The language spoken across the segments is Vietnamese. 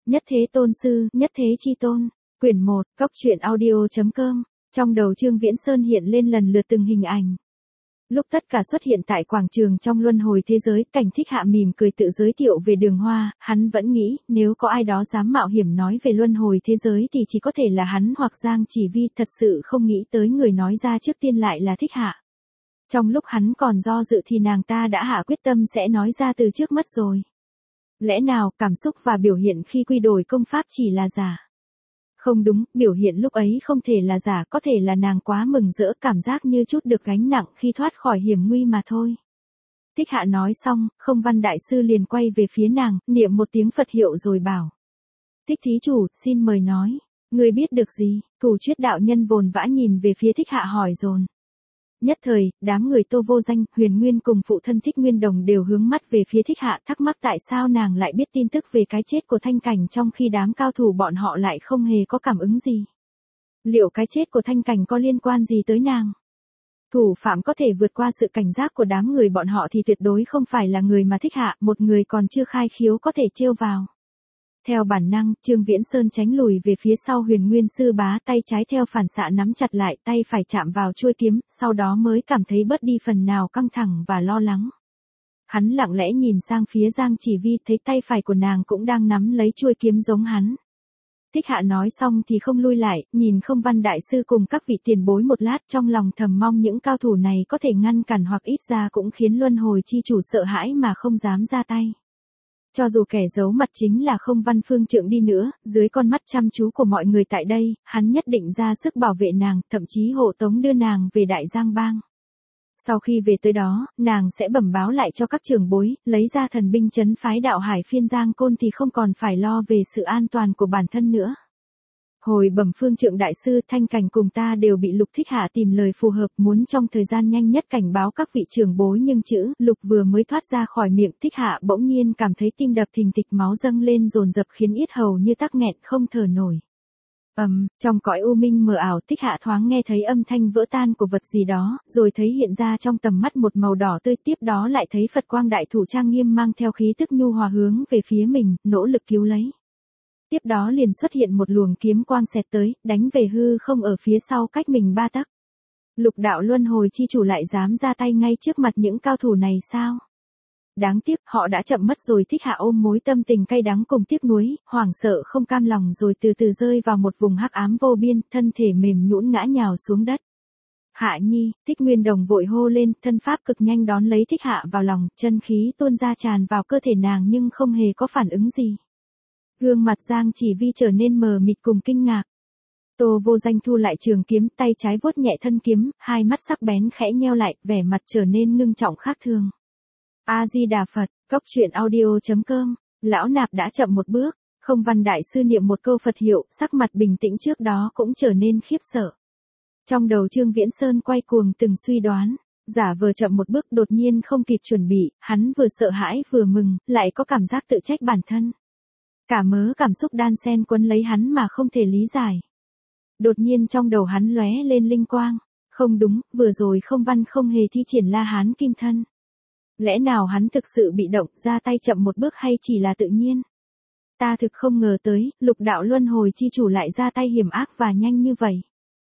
Nhất thế tôn sư, nhất thế chi tôn. Quyển 1, Cốc truyện audio.com. Trong đầu Trương Viễn Sơn hiện lên lần lượt từng hình ảnh. Lúc tất cả xuất hiện tại quảng trường trong luân hồi thế giới, Cảnh Thích Hạ mỉm cười tự giới thiệu về Đường Hoa, hắn vẫn nghĩ, nếu có ai đó dám mạo hiểm nói về luân hồi thế giới thì chỉ có thể là hắn hoặc Giang Chỉ Vi, thật sự không nghĩ tới người nói ra trước tiên lại là Thích Hạ. Trong lúc hắn còn do dự thì nàng ta đã hạ quyết tâm sẽ nói ra từ trước mất rồi. Lẽ nào cảm xúc và biểu hiện khi quy đổi công pháp chỉ là giả? Không đúng, biểu hiện lúc ấy không thể là giả, có thể là nàng quá mừng rỡ, cảm giác như chút được gánh nặng khi thoát khỏi hiểm nguy mà thôi. Thích Hạ nói xong, Không Văn Đại Sư liền quay về phía nàng, niệm một tiếng Phật hiệu rồi bảo. Thích thí chủ, xin mời nói. Người biết được gì? Thủ Chuyết đạo nhân vồn vã nhìn về phía Thích Hạ hỏi dồn. Nhất thời, đám người Tô Vô Danh, Huyền Nguyên cùng phụ thân Thích Nguyên Đồng đều hướng mắt về phía Thích Hạ, thắc mắc tại sao nàng lại biết tin tức về cái chết của Thanh Cảnh trong khi đám cao thủ bọn họ lại không hề có cảm ứng gì. Liệu cái chết của Thanh Cảnh có liên quan gì tới nàng? Thủ phạm có thể vượt qua sự cảnh giác của đám người bọn họ thì tuyệt đối không phải là người mà Thích Hạ, một người còn chưa khai khiếu có thể trêu vào. Theo bản năng, Trương Viễn Sơn tránh lùi về phía sau Huyền Nguyên sư bá, tay trái theo phản xạ nắm chặt lại, tay phải chạm vào chuôi kiếm, sau đó mới cảm thấy bớt đi phần nào căng thẳng và lo lắng. Hắn lặng lẽ nhìn sang phía Giang Chỉ Vi, thấy tay phải của nàng cũng đang nắm lấy chuôi kiếm giống hắn. Thích Hạ nói xong thì không lui lại, nhìn Không Văn Đại Sư cùng các vị tiền bối một lát, trong lòng thầm mong những cao thủ này có thể ngăn cản hoặc ít ra cũng khiến luân hồi chi chủ sợ hãi mà không dám ra tay. Cho dù kẻ giấu mặt chính là Không Văn Phương Trượng đi nữa, dưới con mắt chăm chú của mọi người tại đây, hắn nhất định ra sức bảo vệ nàng, thậm chí hộ tống đưa nàng về Đại Giang Bang. Sau khi về tới đó, nàng sẽ bẩm báo lại cho các trưởng bối, lấy ra thần binh trấn phái đạo Hải Phiên Giang Côn thì không còn phải lo về sự an toàn của bản thân nữa. Hồi bẩm Phương Trượng Đại Sư, Thanh Cảnh cùng ta đều bị Lục Thích Hạ tìm lời phù hợp, muốn trong thời gian nhanh nhất cảnh báo các vị trưởng bối, nhưng chữ Lục vừa mới thoát ra khỏi miệng Thích Hạ bỗng nhiên cảm thấy tim đập thình thịch, máu dâng lên dồn dập khiến yết hầu như tắc nghẹn không thở nổi. Trong cõi u minh mờ ảo, Thích Hạ thoáng nghe thấy âm thanh vỡ tan của vật gì đó, rồi thấy hiện ra trong tầm mắt một màu đỏ tươi, tiếp đó lại thấy Phật quang đại thủ trang nghiêm mang theo khí tức nhu hòa hướng về phía mình, nỗ lực cứu lấy. Tiếp đó liền xuất hiện một luồng kiếm quang xẹt tới, đánh về hư không ở phía sau cách mình 3 tấc. Lục đạo luân hồi chi chủ lại dám ra tay ngay trước mặt những cao thủ này sao? Đáng tiếc, họ đã chậm mất rồi. Thích Hạ ôm mối tâm tình cay đắng cùng tiếc nuối, hoảng sợ không cam lòng rồi từ từ rơi vào một vùng hắc ám vô biên, thân thể mềm nhũn ngã nhào xuống đất. Hạ Nhi, Thích Nguyên Đồng vội hô lên, thân pháp cực nhanh đón lấy Thích Hạ vào lòng, chân khí tuôn ra tràn vào cơ thể nàng nhưng không hề có phản ứng gì. Gương mặt Giang Chỉ Vi trở nên mờ mịt cùng kinh ngạc. Tô Vô Danh thu lại trường kiếm, tay trái vuốt nhẹ thân kiếm, hai mắt sắc bén khẽ nheo lại, vẻ mặt trở nên ngưng trọng khác thường. A Di Đà Phật, Cốc truyện audio.com. Lão Nạp đã chậm một bước. Không Văn Đại Sư niệm một câu Phật hiệu, sắc mặt bình tĩnh trước đó cũng trở nên khiếp sợ. Trong đầu Trương Viễn Sơn quay cuồng từng suy đoán, giả vờ chậm một bước, đột nhiên không kịp chuẩn bị, hắn vừa sợ hãi vừa mừng, lại có cảm giác tự trách bản thân. Cả mớ cảm xúc đan xen quấn lấy hắn mà không thể lý giải. Đột nhiên trong đầu hắn lóe lên linh quang. Không đúng, vừa rồi Không Văn không hề thi triển La Hán Kim Thân. Lẽ nào hắn thực sự bị động, ra tay chậm một bước hay chỉ là tự nhiên? Ta thực không ngờ tới, lục đạo luân hồi chi chủ lại ra tay hiểm ác và nhanh như vậy.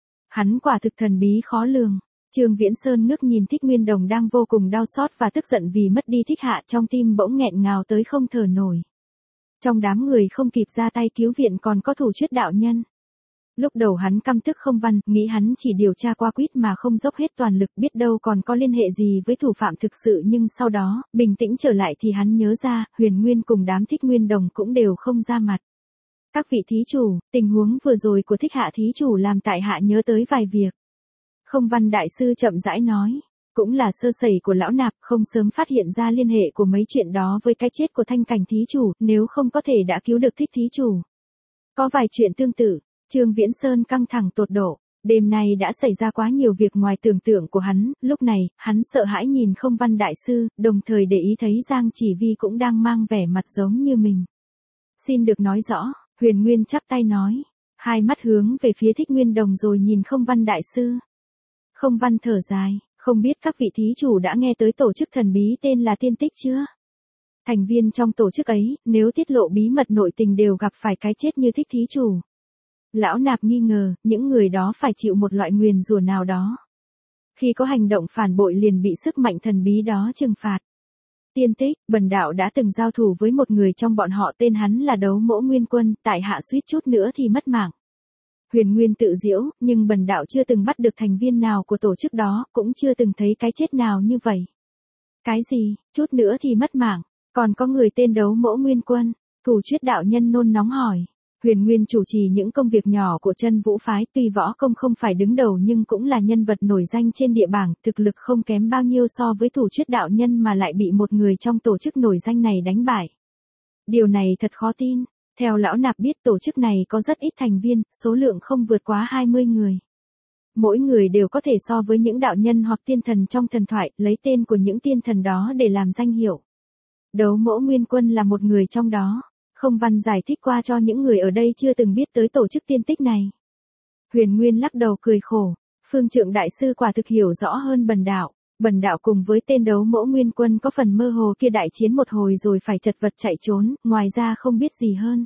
Hắn quả thực thần bí khó lường. Trương Viễn Sơn ngước nhìn Thích Nguyên Đồng đang vô cùng đau xót và tức giận vì mất đi Thích Hạ, trong tim bỗng nghẹn ngào tới không thở nổi. Trong đám người không kịp ra tay cứu viện còn có Thủ Chuyết đạo nhân. Lúc đầu hắn căm tức Không Văn, nghĩ hắn chỉ điều tra qua quýt mà không dốc hết toàn lực, biết đâu còn có liên hệ gì với thủ phạm thực sự, nhưng sau đó, bình tĩnh trở lại thì hắn nhớ ra, Huyền Nguyên cùng đám Thích Nguyên Đồng cũng đều không ra mặt. Các vị thí chủ, tình huống vừa rồi của Thích Hạ thí chủ làm tại hạ nhớ tới vài việc. Không Văn Đại Sư chậm rãi nói, cũng là sơ sẩy của lão nạp, không sớm phát hiện ra liên hệ của mấy chuyện đó với cái chết của Thanh Cảnh thí chủ, nếu không có thể đã cứu được Thích thí chủ. Có vài chuyện tương tự. Trương Viễn Sơn căng thẳng tột độ, đêm nay đã xảy ra quá nhiều việc ngoài tưởng tượng của hắn, lúc này, hắn sợ hãi nhìn Không Văn Đại Sư, đồng thời để ý thấy Giang Chỉ Vi cũng đang mang vẻ mặt giống như mình. Xin được nói rõ, Huyền Nguyên chắp tay nói, hai mắt hướng về phía Thích Nguyên Đồng rồi nhìn Không Văn Đại Sư. Không Văn thở dài, không biết các vị thí chủ đã nghe tới tổ chức thần bí tên là Tiên Tích chưa? Thành viên trong tổ chức ấy, nếu tiết lộ bí mật nội tình đều gặp phải cái chết như Thích thí chủ. Lão Nạp nghi ngờ, những người đó phải chịu một loại nguyền rủa nào đó. Khi có hành động phản bội liền bị sức mạnh thần bí đó trừng phạt. Tiên tích, bần đạo đã từng giao thủ với một người trong bọn họ, tên hắn là Đấu Mỗ Nguyên Quân, tại hạ suýt chút nữa thì mất mạng. Huyền Nguyên tự giễu, nhưng bần đạo chưa từng bắt được thành viên nào của tổ chức đó, cũng chưa từng thấy cái chết nào như vậy. Cái gì, chút nữa thì mất mạng, còn có người tên Đấu Mỗ Nguyên Quân? Thủ Chuyết đạo nhân nôn nóng hỏi. Huyền Nguyên chủ trì những công việc nhỏ của Chân Vũ phái, tuy võ công không phải đứng đầu nhưng cũng là nhân vật nổi danh trên địa bảng, thực lực không kém bao nhiêu so với Thủ Chuyết đạo nhân mà lại bị một người trong tổ chức nổi danh này đánh bại. Điều này thật khó tin. Theo lão Nạp biết tổ chức này có rất ít thành viên, số lượng không vượt quá 20 người. Mỗi người đều có thể so với những đạo nhân hoặc tiên thần trong thần thoại, lấy tên của những tiên thần đó để làm danh hiệu. Đấu Mỗ Nguyên Quân là một người trong đó. Không văn giải thích qua cho những người ở đây chưa từng biết tới tổ chức tiên tích này. Huyền Nguyên lắc đầu cười khổ. Phương Trượng đại sư quả thực hiểu rõ hơn bần đạo. Bần đạo cùng với tên Đấu Mỗ Nguyên Quân có phần mơ hồ kia đại chiến một hồi rồi phải chật vật chạy trốn, ngoài ra không biết gì hơn.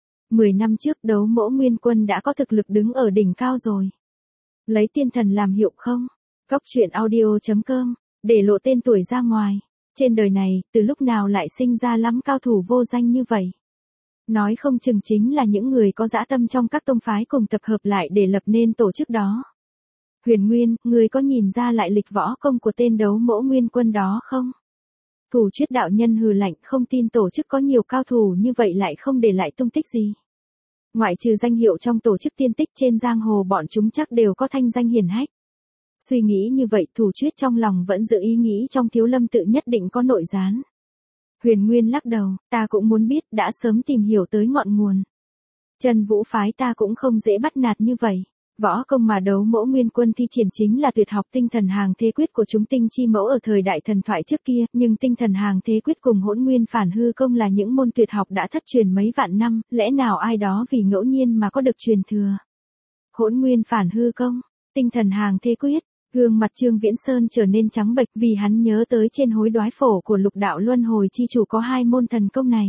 10 năm trước Đấu Mỗ Nguyên Quân đã có thực lực đứng ở đỉnh cao rồi. Lấy tiên thần làm hiệu không? Góc truyện audio.com, để lộ tên tuổi ra ngoài. Trên đời này, từ lúc nào lại sinh ra lắm cao thủ vô danh như vậy? Nói không chừng chính là những người có dã tâm trong các tông phái cùng tập hợp lại để lập nên tổ chức đó. Huyền Nguyên, người có nhìn ra lại lịch võ công của tên Đấu Mỗ Nguyên Quân đó không? Thủ Chuyết đạo nhân hừ lạnh, không tin tổ chức có nhiều cao thủ như vậy lại không để lại tung tích gì. Ngoại trừ danh hiệu trong tổ chức tiên tích trên giang hồ, bọn chúng chắc đều có thanh danh hiển hách. Suy nghĩ như vậy, Thủ Chuyết trong lòng vẫn giữ ý nghĩ trong Thiếu Lâm tự nhất định có nội gián. Huyền Nguyên lắc đầu, ta cũng muốn biết, đã sớm tìm hiểu tới ngọn nguồn. Chân Vũ phái ta cũng không dễ bắt nạt như vậy. Võ công mà Đấu Mỗ Nguyên Quân thi triển chính là tuyệt học tinh thần hàng thế quyết của chúng tinh chi mẫu ở thời đại thần thoại trước kia, nhưng tinh thần hàng thế quyết cùng hỗn nguyên phản hư công là những môn tuyệt học đã thất truyền mấy vạn năm, lẽ nào ai đó vì ngẫu nhiên mà có được truyền thừa. Hỗn nguyên phản hư công, tinh thần hàng thế quyết. Gương mặt Trương Viễn Sơn trở nên trắng bệch vì hắn nhớ tới trên hối đoái phổ của Lục Đạo Luân Hồi chi chủ có 2 môn thần công này.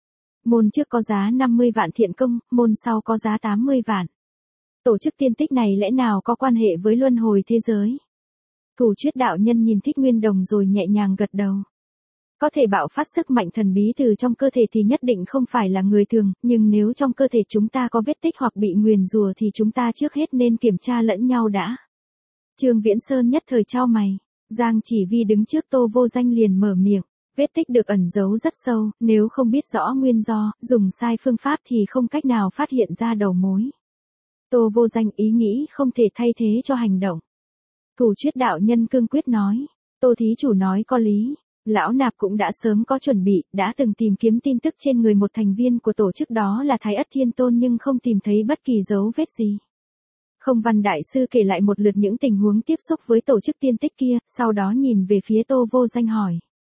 Môn trước có giá 50 vạn thiện công, môn sau có giá 80 vạn. Tổ chức tiên tích này lẽ nào có quan hệ với luân hồi thế giới? Thủ Chuyết đạo nhân nhìn Thích Nguyên Đồng rồi nhẹ nhàng gật đầu. Có thể bạo phát sức mạnh thần bí từ trong cơ thể thì nhất định không phải là người thường, nhưng nếu trong cơ thể chúng ta có vết tích hoặc bị nguyền rủa thì chúng ta trước hết nên kiểm tra lẫn nhau đã. Trương Viễn Sơn nhất thời chau mày. Giang Chỉ Vi đứng trước Tô Vô Danh liền mở miệng. Vết tích được ẩn giấu rất sâu, nếu không biết rõ nguyên do, dùng sai phương pháp thì không cách nào phát hiện ra đầu mối. Tô Vô Danh ý nghĩ không thể thay thế cho hành động. Thủ Chuyết đạo nhân cương quyết nói. Tô thí chủ nói có lý. Lão Nạp cũng đã sớm có chuẩn bị, đã từng tìm kiếm tin tức trên người một thành viên của tổ chức đó là Thái Ất Thiên Tôn nhưng không tìm thấy bất kỳ dấu vết gì. Không văn đại sư kể lại một lượt những tình huống tiếp xúc với tổ chức tiên tích kia, sau đó nhìn về phía Tô Vô Danh hỏi.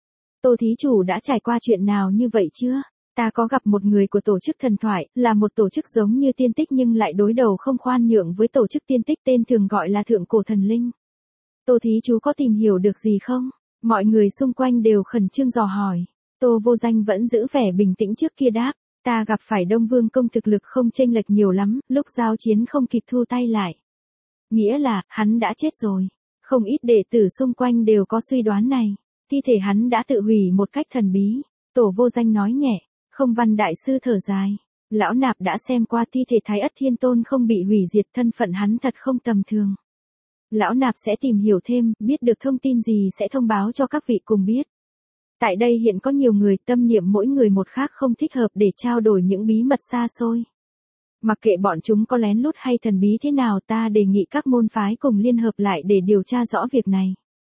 Tô thí chủ đã trải qua chuyện nào như vậy chưa? Ta có gặp một người của tổ chức thần thoại, là một tổ chức giống như tiên tích nhưng lại đối đầu không khoan nhượng với tổ chức tiên tích, tên thường gọi là Thượng Cổ Thần Linh. Tô thí chú có tìm hiểu được gì không? Mọi người xung quanh đều khẩn trương dò hỏi. Tô Vô Danh vẫn giữ vẻ bình tĩnh trước kia đáp. Ta gặp phải Đông Vương công thực lực không chênh lệch nhiều lắm, lúc giao chiến không kịp thu tay lại. Nghĩa là, hắn đã chết rồi. Không ít đệ tử xung quanh đều có suy đoán này. Thi thể hắn đã tự hủy một cách thần bí. Tổ Vô Danh nói nhẹ. Không văn đại sư thở dài. Lão Nạp đã xem qua thi thể Thái Ất Thiên Tôn không bị hủy diệt, thân phận hắn thật không tầm thường. Lão Nạp sẽ tìm hiểu thêm, biết được thông tin gì sẽ thông báo cho các vị cùng biết. Tại đây hiện có nhiều người, tâm niệm mỗi người một khác không thích hợp để trao đổi những bí mật xa xôi. Mặc kệ bọn chúng có lén lút hay thần bí thế nào, ta đề nghị các môn phái cùng liên hợp lại để điều tra rõ việc này.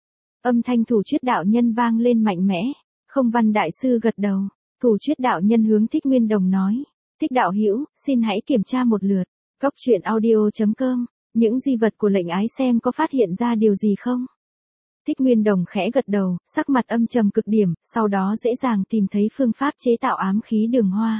Âm thanh Thủ Chuyết đạo nhân vang lên mạnh mẽ. Không văn đại sư gật đầu. Thủ Chuyết đạo nhân hướng Thích Nguyên Đồng nói. Thích đạo hữu, xin hãy kiểm tra một lượt. Góc truyện audio.com. Những di vật của lệnh ái xem có phát hiện ra điều gì không? Thích Nguyên Đồng khẽ gật đầu, sắc mặt âm trầm cực điểm, sau đó dễ dàng tìm thấy phương pháp chế tạo ám khí đường hoa.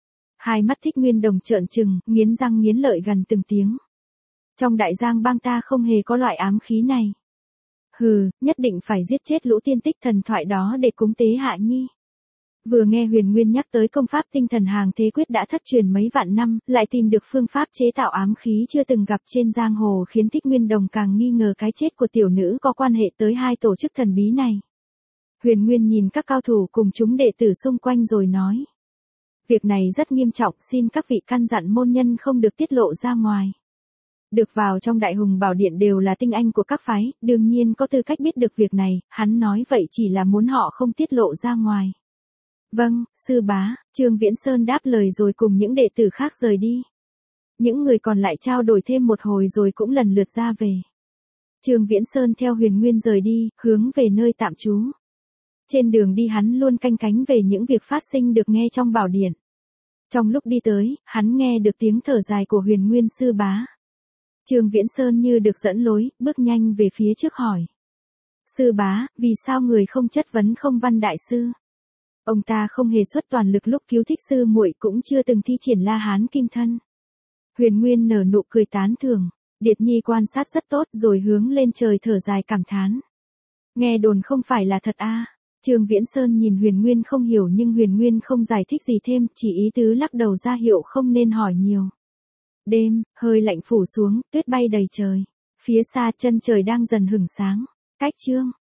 Hai mắt Thích Nguyên Đồng trợn trừng, nghiến răng nghiến lợi gần từng tiếng. Trong đại giang bang ta không hề có loại ám khí này. Hừ, nhất định phải giết chết lũ tiên tích thần thoại đó để cúng tế Hạ Nhi. Vừa nghe Huyền Nguyên nhắc tới công pháp tinh thần hàng thế quyết đã thất truyền mấy vạn năm, lại tìm được phương pháp chế tạo ám khí chưa từng gặp trên giang hồ, khiến Thích Nguyên Đồng càng nghi ngờ cái chết của tiểu nữ có quan hệ tới hai tổ chức thần bí này. Huyền Nguyên nhìn các cao thủ cùng chúng đệ tử xung quanh rồi nói. Việc này rất nghiêm trọng, xin các vị căn dặn môn nhân không được tiết lộ ra ngoài. Được vào trong Đại Hùng Bảo Điện đều là tinh anh của các phái, đương nhiên có tư cách biết được việc này, hắn nói vậy chỉ là muốn họ không tiết lộ ra ngoài. Vâng, sư bá, Trương Viễn Sơn đáp lời rồi cùng những đệ tử khác rời đi. Những người còn lại trao đổi thêm một hồi rồi cũng lần lượt ra về. Trương Viễn Sơn theo Huyền Nguyên rời đi, hướng về nơi tạm trú. Trên đường đi hắn luôn canh cánh về những việc phát sinh được nghe trong bảo điện. Trong lúc đi tới, hắn nghe được tiếng thở dài của Huyền Nguyên sư bá. Trương Viễn Sơn như được dẫn lối, bước nhanh về phía trước hỏi. Sư bá, vì sao người không chất vấn Không Văn đại sư? Ông ta không hề xuất toàn lực lúc cứu Thích sư muội, cũng chưa từng thi triển La Hán Kim Thân. Huyền Nguyên nở nụ cười tán thưởng, Điệt Nhi quan sát rất tốt rồi hướng lên trời thở dài cảm thán. Nghe đồn không phải là thật à? Trương Viễn Sơn nhìn Huyền Nguyên không hiểu nhưng Huyền Nguyên không giải thích gì thêm, chỉ ý tứ lắc đầu ra hiệu không nên hỏi nhiều. Đêm, hơi lạnh phủ xuống, tuyết bay đầy trời. Phía xa chân trời đang dần hửng sáng. Cách chương